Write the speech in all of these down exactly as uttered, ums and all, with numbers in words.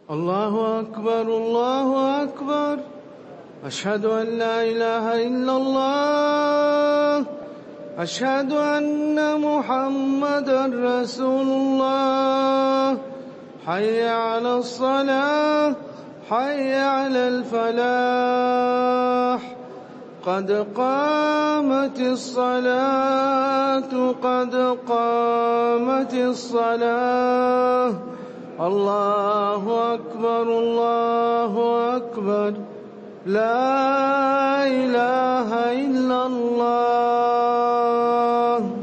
الله أكبر الله أكبر. أشهد أن لا إله إلا الله. أشهد أن محمدا رسول الله. حي على الصلاة حي على الفلاح. قد قامت الصلاة قد قامت الصلاة. الله أكبر الله أكبر. لا إله إلا الله.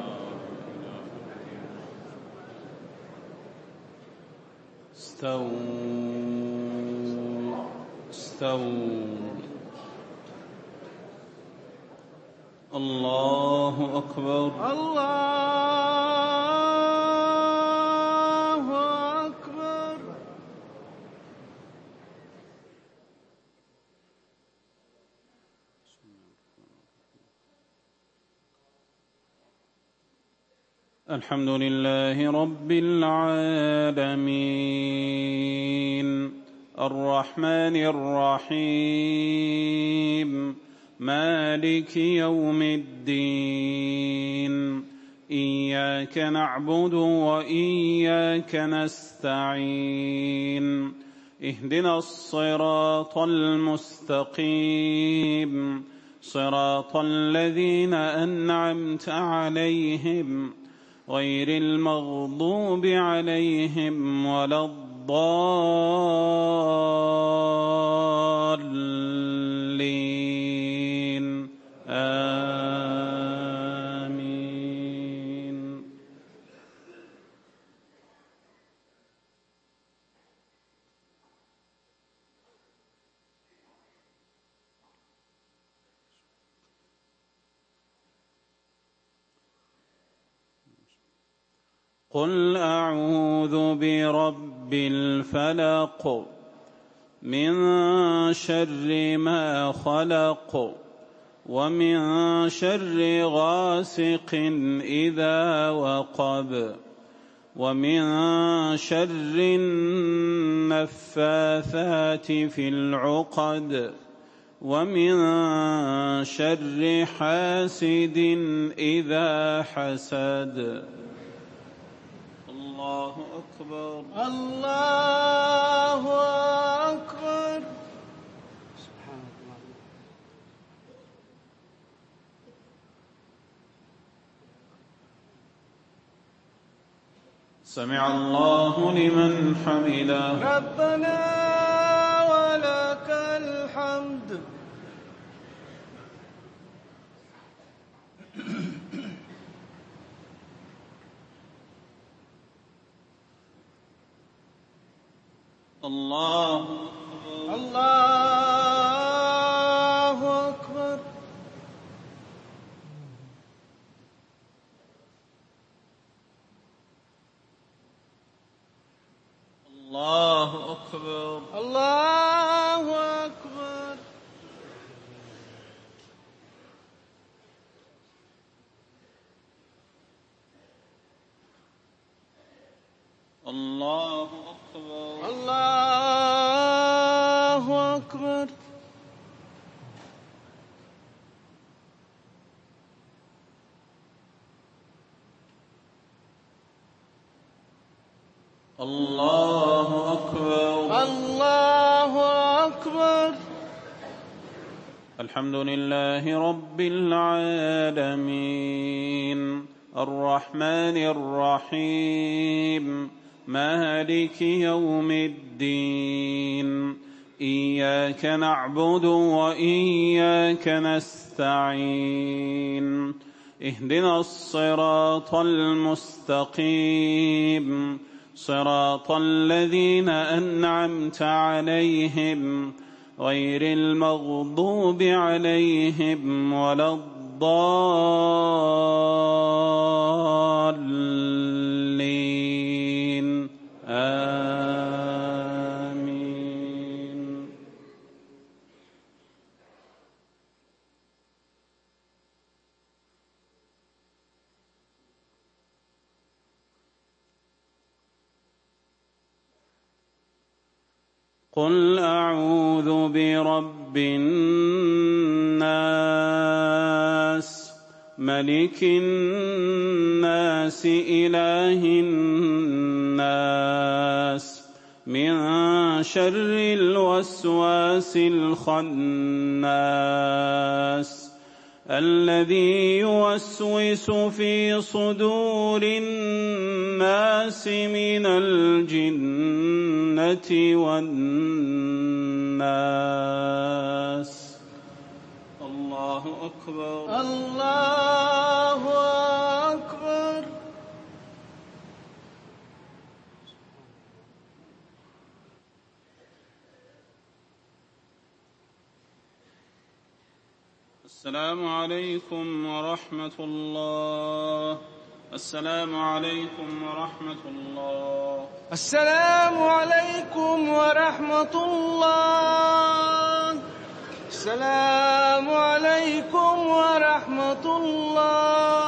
استووا استووا. الله أكبر الله أكبر. الحمد لله رب العالمين الرحمن الرحيم مالك يوم الدين. إياك نعبد وإياك نستعين. اهدنا الصراط المستقيم صراط الذين أنعمت عليهم غير المغضوب عليهم ولا الضالين. آمين. قل أعوذ برب الفلق من شر ما خلق ومن شر غاسق إذا وقب ومن شر النفاثات في العقد ومن شر حاسد إذا حسد. الله أكبر الله أكبر. سبحان الله. سمع الله لمن حمده. ربنا ولك الحمد. الله الله أكبر. الله أكبر. الله أكبر. الله أكبر. الله أكبر. الله أكبر. الله أكبر. الحمد لله رب العالمين الرحمن الرحيم مالك يوم الدين. إياك نعبد وإياك نستعين. اهدنا الصراط المستقيم صراط الذين أنعمت عليهم غير المغضوب عليهم ولا الضالين. آمين. قل أعوذ برب الناس ملك الناس إله الناس من شر الوسواس الخناس الذي يوسوس في صدور الناس من الجنة والناس. الله أكبر. الله أكبر. السلام عليكم ورحمة الله. السلام عليكم ورحمة الله. السلام عليكم ورحمة الله. السلام عليكم ورحمة الله.